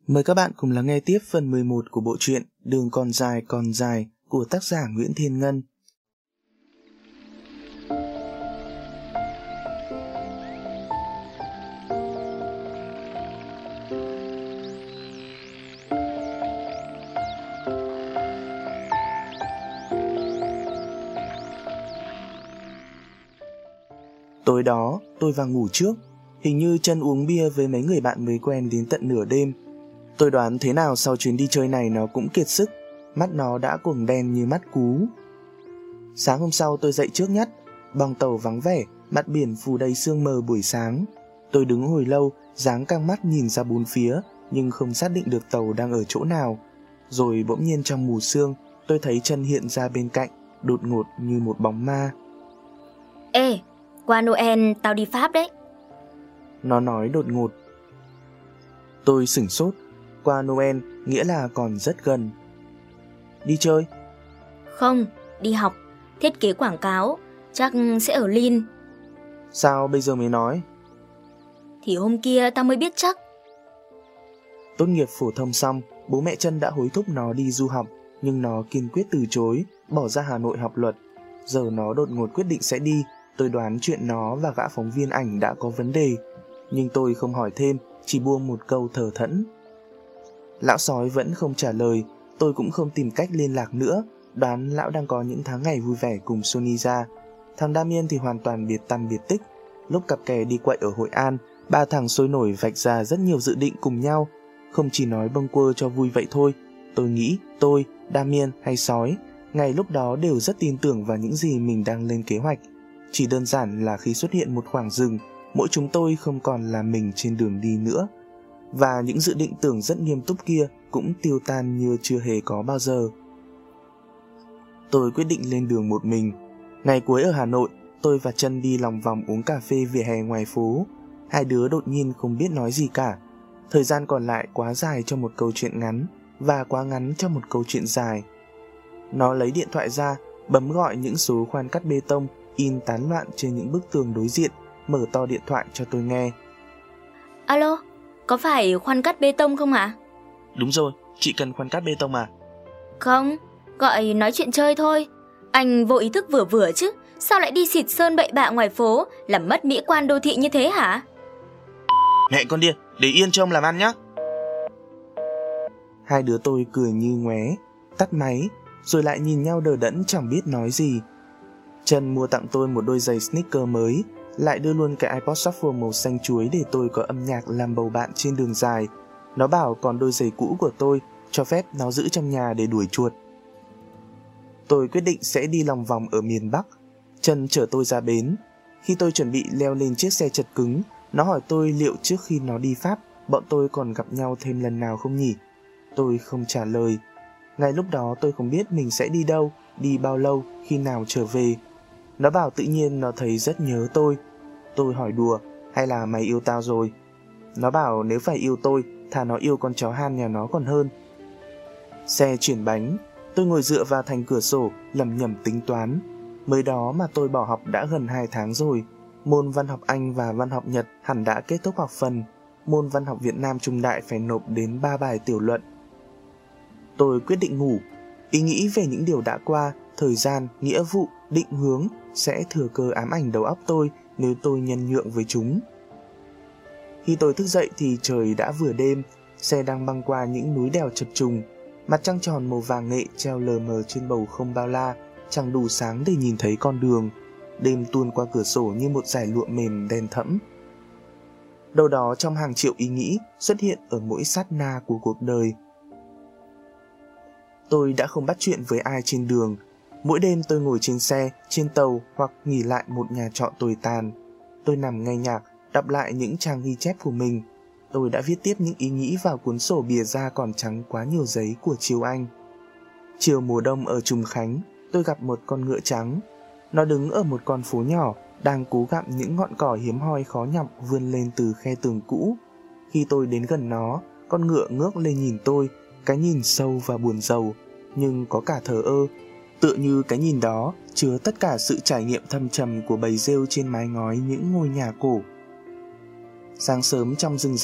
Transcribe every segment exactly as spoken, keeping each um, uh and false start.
Mời các bạn cùng lắng nghe tiếp phần mười một của bộ truyện Đường còn dài còn dài của tác giả Nguyễn Thiên Ngân. Tối đó, tôi vào ngủ trước. Hình như Trân uống bia với mấy người bạn mới quen đến tận nửa đêm. Tôi đoán thế nào sau chuyến đi chơi này nó cũng kiệt sức, mắt nó đã cuồng đen như mắt cú. Sáng hôm sau tôi dậy trước nhất, bong tàu vắng vẻ, mặt biển phủ đầy sương mờ buổi sáng. Tôi đứng hồi lâu, dáng căng mắt nhìn ra bốn phía, nhưng không xác định được tàu đang ở chỗ nào. Rồi bỗng nhiên trong mù sương, tôi thấy Trân hiện ra bên cạnh, đột ngột như một bóng ma. Ê, qua Noel tao đi Pháp đấy. Nó nói đột ngột. Tôi sửng sốt. Qua Noel nghĩa là còn rất gần. Đi chơi? Không, đi học, thiết kế quảng cáo, chắc sẽ ở Lille. Sao bây giờ mới nói? Thì hôm kia tao mới biết chắc. Tốt nghiệp phổ thông xong, bố mẹ Trân đã hối thúc nó đi du học, nhưng nó kiên quyết từ chối, bỏ ra Hà Nội học luật. Giờ nó đột ngột quyết định sẽ đi. Tôi đoán chuyện nó và gã phóng viên ảnh đã có vấn đề, nhưng tôi không hỏi thêm, chỉ buông một câu thờ thẫn. Lão sói vẫn không trả lời, tôi cũng không tìm cách liên lạc nữa, đoán lão đang có những tháng ngày vui vẻ cùng Sonisa. Thằng Damien thì hoàn toàn biệt tăm biệt tích. Lúc cặp kè đi quậy ở Hội An, ba thằng sôi nổi vạch ra rất nhiều dự định cùng nhau, không chỉ nói bâng quơ cho vui vậy thôi. Tôi nghĩ tôi, Damien hay sói, ngày lúc đó đều rất tin tưởng vào những gì mình đang lên kế hoạch. Chỉ đơn giản là khi xuất hiện một khoảng rừng, mỗi chúng tôi không còn là mình trên đường đi nữa. Và những dự định tưởng rất nghiêm túc kia cũng tiêu tan như chưa hề có bao giờ. Tôi quyết định lên đường một mình. Ngày cuối ở Hà Nội, tôi và Trân đi lòng vòng uống cà phê vỉa hè ngoài phố. Hai đứa đột nhiên không biết nói gì cả. Thời gian còn lại quá dài cho một câu chuyện ngắn, và quá ngắn cho một câu chuyện dài. Nó lấy điện thoại ra, bấm gọi những số khoan cắt bê tông in tán loạn trên những bức tường đối diện, mở to điện thoại cho tôi nghe. Alo, có phải khoan cắt bê tông không ạ? Đúng rồi, chị cần khoan cắt bê tông à? Không, gọi nói chuyện chơi thôi. Anh vô ý thức vừa vừa chứ, sao lại đi xịt sơn bậy bạ ngoài phố, làm mất mỹ quan đô thị như thế hả? Mẹ con điên, để yên cho ông làm ăn nhá. Hai đứa tôi cười như ngoé, tắt máy, rồi lại nhìn nhau đờ đẫn chẳng biết nói gì. Trân mua tặng tôi một đôi giày sneaker mới, lại đưa luôn cái iPod Shuffle màu xanh chuối để tôi có âm nhạc làm bầu bạn trên đường dài. Nó bảo còn đôi giày cũ của tôi, cho phép nó giữ trong nhà để đuổi chuột. Tôi quyết định sẽ đi lòng vòng ở miền Bắc. Trân chở tôi ra bến. Khi tôi chuẩn bị leo lên chiếc xe chật cứng, nó hỏi tôi liệu trước khi nó đi Pháp, bọn tôi còn gặp nhau thêm lần nào không nhỉ? Tôi không trả lời. Ngay lúc đó tôi không biết mình sẽ đi đâu, đi bao lâu, khi nào trở về. Nó bảo tự nhiên nó thấy rất nhớ tôi. Tôi hỏi đùa, hay là mày yêu tao rồi? Nó bảo nếu phải yêu tôi, thà nó yêu con chó Han nhà nó còn hơn. Xe chuyển bánh, tôi ngồi dựa vào thành cửa sổ, lẩm nhẩm tính toán. Mới đó mà tôi bỏ học đã gần hai tháng rồi. Môn văn học Anh và văn học Nhật hẳn đã kết thúc học phần. Môn văn học Việt Nam trung đại phải nộp đến ba bài tiểu luận. Tôi quyết định ngủ. Ý nghĩ về những điều đã qua, thời gian, nghĩa vụ, định hướng sẽ thừa cơ ám ảnh đầu óc tôi nếu tôi nhân nhượng với chúng. Khi tôi thức dậy thì trời đã vừa đêm, xe đang băng qua những núi đèo chập trùng. Mặt trăng tròn màu vàng nghệ treo lờ mờ trên bầu không bao la, chẳng đủ sáng để nhìn thấy con đường. Đêm tuôn qua cửa sổ như một dải lụa mềm đen thẫm. Đâu đó trong hàng triệu ý nghĩ xuất hiện ở mỗi sát na của cuộc đời. Tôi đã không bắt chuyện với ai trên đường. Mỗi đêm tôi ngồi trên xe, trên tàu hoặc nghỉ lại một nhà trọ tồi tàn. Tôi nằm nghe nhạc, đọc lại những trang ghi chép của mình. Tôi đã viết tiếp những ý nghĩ vào cuốn sổ bìa da còn trắng quá nhiều giấy của Triều Anh. Chiều mùa đông ở Trùng Khánh, tôi gặp một con ngựa trắng. Nó đứng ở một con phố nhỏ, đang cố gặm những ngọn cỏ hiếm hoi khó nhọc vươn lên từ khe tường cũ. Khi tôi đến gần nó, con ngựa ngước lên nhìn tôi, cái nhìn sâu và buồn rầu, nhưng có cả thờ ơ. Tựa như cái nhìn đó chứa tất cả sự trải nghiệm thâm trầm của bầy rêu trên mái ngói những ngôi nhà cổ. Sáng sớm trong rừng rẻ,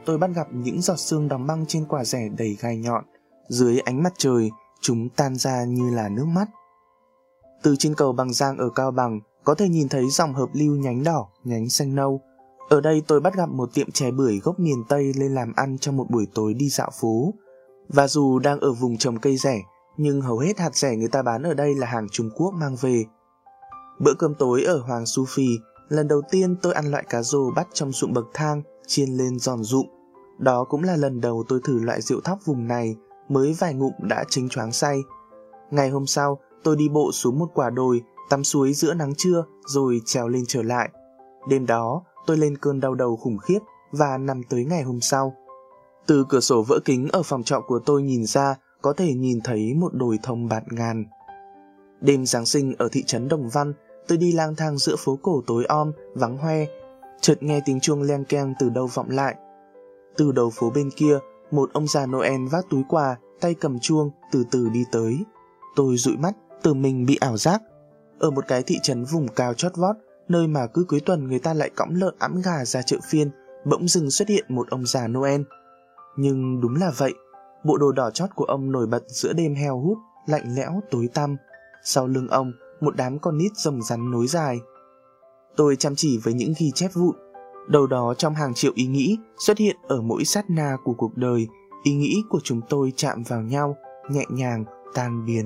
tôi bắt gặp những giọt sương đóng băng trên quả rẻ đầy gai nhọn. Dưới ánh mặt trời, chúng tan ra như là nước mắt. Từ trên cầu Bằng Giang ở Cao Bằng, có thể nhìn thấy dòng hợp lưu nhánh đỏ, nhánh xanh nâu. Ở đây tôi bắt gặp một tiệm chè bưởi gốc miền Tây lên làm ăn trong một buổi tối đi dạo phố. Và dù đang ở vùng trồng cây rẻ, nhưng hầu hết hạt rẻ người ta bán ở đây là hàng Trung Quốc mang về. Bữa cơm tối ở Hoàng Su Phì, lần đầu tiên tôi ăn loại cá rô bắt trong ruộng bậc thang, chiên lên giòn rụm. Đó cũng là lần đầu tôi thử loại rượu thóc vùng này, mới vài ngụm đã chênh choáng say. Ngày hôm sau, tôi đi bộ xuống một quả đồi, tắm suối giữa nắng trưa rồi trèo lên trở lại. Đêm đó, tôi lên cơn đau đầu khủng khiếp và nằm tới ngày hôm sau. Từ cửa sổ vỡ kính ở phòng trọ của tôi nhìn ra, có thể nhìn thấy một đồi thông bạt ngàn. Đêm Giáng sinh ở thị trấn Đồng Văn, tôi đi lang thang giữa phố cổ tối om, vắng hoe, chợt nghe tiếng chuông leng keng từ đâu vọng lại. Từ đầu phố bên kia, một ông già Noel vác túi quà, tay cầm chuông, từ từ đi tới. Tôi dụi mắt, tưởng mình bị ảo giác. Ở một cái thị trấn vùng cao chót vót, nơi mà cứ cuối tuần người ta lại cõng lợn ẵm gà ra chợ phiên, bỗng dưng xuất hiện một ông già Noel. Nhưng đúng là vậy, bộ đồ đỏ chót của ông nổi bật giữa đêm heo hút, lạnh lẽo, tối tăm. Sau lưng ông, một đám con nít rồng rắn nối dài. Tôi chăm chỉ với những ghi chép vụn. Đầu đó trong hàng triệu ý nghĩ xuất hiện ở mỗi sát na của cuộc đời. Ý nghĩ của chúng tôi chạm vào nhau, nhẹ nhàng, tan biến.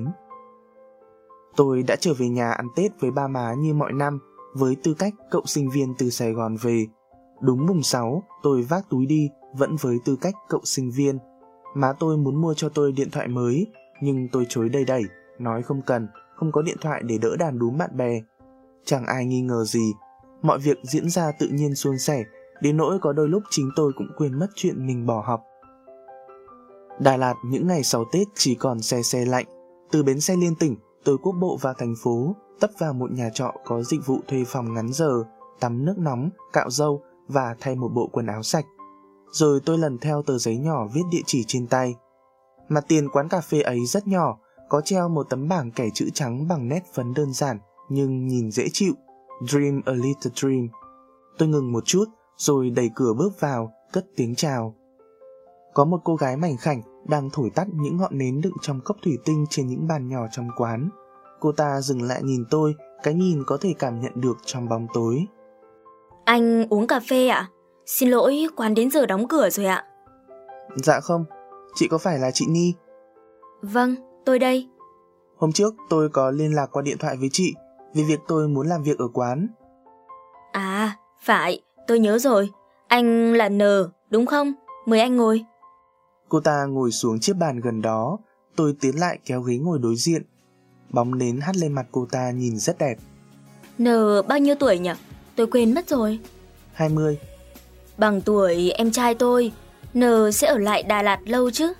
Tôi đã trở về nhà ăn Tết với ba má như mọi năm, với tư cách cậu sinh viên từ Sài Gòn về. Đúng mùng sáu, tôi vác túi đi, vẫn với tư cách cậu sinh viên. Má tôi muốn mua cho tôi điện thoại mới, nhưng tôi chối đầy đẩy, nói không cần, không có điện thoại để đỡ đàn đúm bạn bè. Chẳng ai nghi ngờ gì, mọi việc diễn ra tự nhiên suôn sẻ, đến nỗi có đôi lúc chính tôi cũng quên mất chuyện mình bỏ học. Đà Lạt những ngày sau Tết chỉ còn se se lạnh. Từ bến xe liên tỉnh, tôi quốc bộ vào thành phố, tấp vào một nhà trọ có dịch vụ thuê phòng ngắn giờ, tắm nước nóng, cạo râu và thay một bộ quần áo sạch. Rồi tôi lần theo tờ giấy nhỏ viết địa chỉ trên tay. Mặt tiền quán cà phê ấy rất nhỏ, có treo một tấm bảng kẻ chữ trắng bằng nét phấn đơn giản nhưng nhìn dễ chịu. Dream a little dream. Tôi ngừng một chút rồi đẩy cửa bước vào, cất tiếng chào. Có một cô gái mảnh khảnh đang thổi tắt những ngọn nến đựng trong cốc thủy tinh trên những bàn nhỏ trong quán. Cô ta dừng lại nhìn tôi, cái nhìn có thể cảm nhận được trong bóng tối. Anh uống cà phê ạ? Xin lỗi, quán đến giờ đóng cửa rồi ạ. Dạ không, chị có phải là chị Ni? Vâng, tôi đây. Hôm trước tôi có liên lạc qua điện thoại với chị vì việc tôi muốn làm việc ở quán. À, phải, tôi nhớ rồi. Anh là N, đúng không? Mời anh ngồi. Cô ta ngồi xuống chiếc bàn gần đó, tôi tiến lại kéo ghế ngồi đối diện. Bóng nến hắt lên mặt cô ta nhìn rất đẹp. N bao nhiêu tuổi nhỉ? Tôi quên mất rồi. hai mươi. Bằng tuổi em trai tôi. N sẽ ở lại Đà Lạt lâu chứ?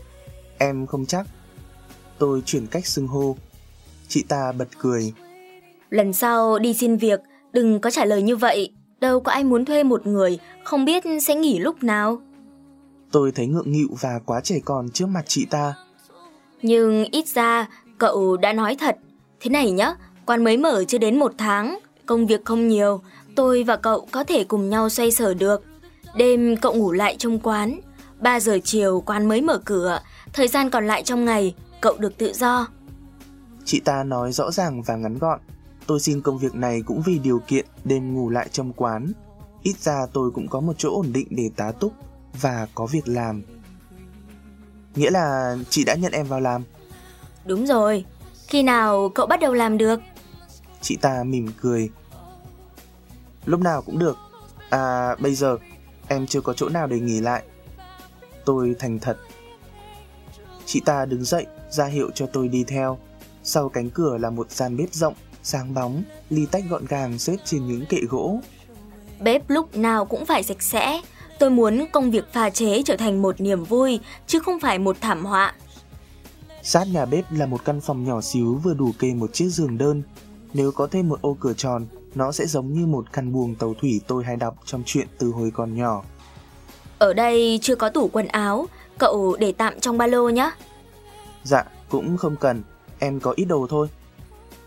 Em không chắc. Tôi chuyển cách xưng hô. Chị ta bật cười. Lần sau đi xin việc, đừng có trả lời như vậy. Đâu có ai muốn thuê một người không biết sẽ nghỉ lúc nào. Tôi thấy ngượng nghịu và quá trẻ con trước mặt chị ta. Nhưng ít ra cậu đã nói thật. Thế này nhá, quán mới mở chưa đến một tháng, công việc không nhiều, tôi và cậu có thể cùng nhau xoay sở được. Đêm cậu ngủ lại trong quán, ba giờ chiều quán mới mở cửa, thời gian còn lại trong ngày cậu được tự do. Chị ta nói rõ ràng và ngắn gọn. Tôi xin công việc này cũng vì điều kiện đêm ngủ lại trong quán. Ít ra tôi cũng có một chỗ ổn định để tá túc và có việc làm. Nghĩa là chị đã nhận em vào làm? Đúng rồi. Khi nào cậu bắt đầu làm được? Chị ta mỉm cười. Lúc nào cũng được. À bây giờ em chưa có chỗ nào để nghỉ lại. Tôi thành thật. Chị ta đứng dậy ra hiệu cho tôi đi theo. Sau cánh cửa là một gian bếp rộng, sáng bóng, ly tách gọn gàng xếp trên những kệ gỗ. Bếp lúc nào cũng phải sạch sẽ. Tôi muốn công việc pha chế trở thành một niềm vui, chứ không phải một thảm họa. Sát nhà bếp là một căn phòng nhỏ xíu vừa đủ kê một chiếc giường đơn. Nếu có thêm một ô cửa tròn, nó sẽ giống như một căn buồng tàu thủy tôi hay đọc trong truyện từ hồi còn nhỏ. Ở đây chưa có tủ quần áo, cậu để tạm trong ba lô nhé. Dạ, cũng không cần, em có ít đồ thôi.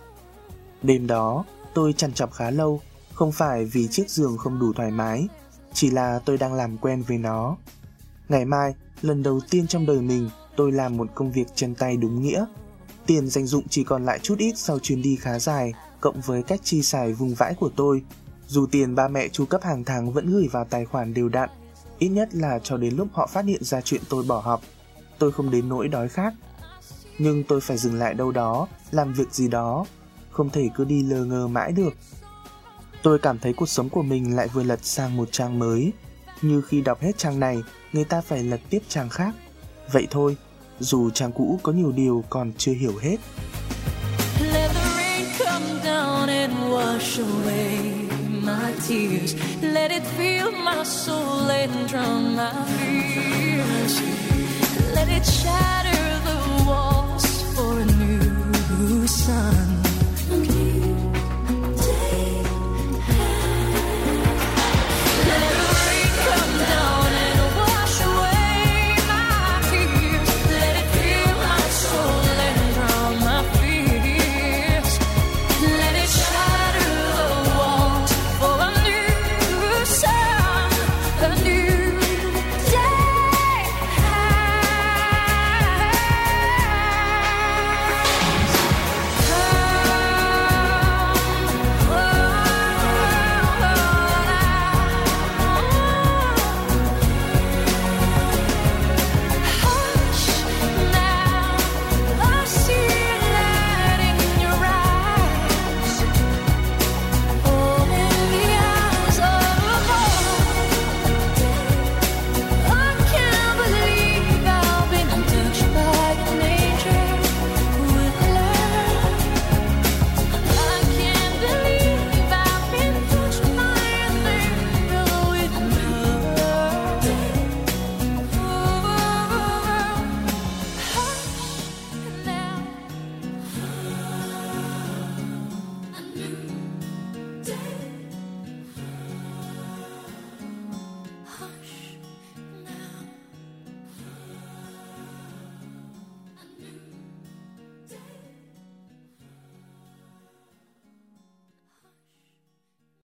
Đêm đó, tôi trằn trọc khá lâu, không phải vì chiếc giường không đủ thoải mái. chỉ là tôi đang làm quen với nó. Ngày mai, lần đầu tiên trong đời mình, tôi làm một công việc chân tay đúng nghĩa. Tiền dành dụm chỉ còn lại chút ít sau chuyến đi khá dài, cộng với cách chi xài vùng vãi của tôi. Dù tiền ba mẹ chu cấp hàng tháng vẫn gửi vào tài khoản đều đặn, ít nhất là cho đến lúc họ phát hiện ra chuyện tôi bỏ học, tôi không đến nỗi đói khát. Nhưng tôi phải dừng lại đâu đó, làm việc gì đó, không thể cứ đi lơ ngơ mãi được. Tôi cảm thấy cuộc sống của mình lại vừa lật sang một trang mới. Như khi đọc hết trang này, người ta phải lật tiếp trang khác. Vậy thôi, dù trang cũ có nhiều điều còn chưa hiểu hết. Let the rain come down and wash away my tears. Let it fill my soul and drown my fears. Let it shatter the walls for a new sun.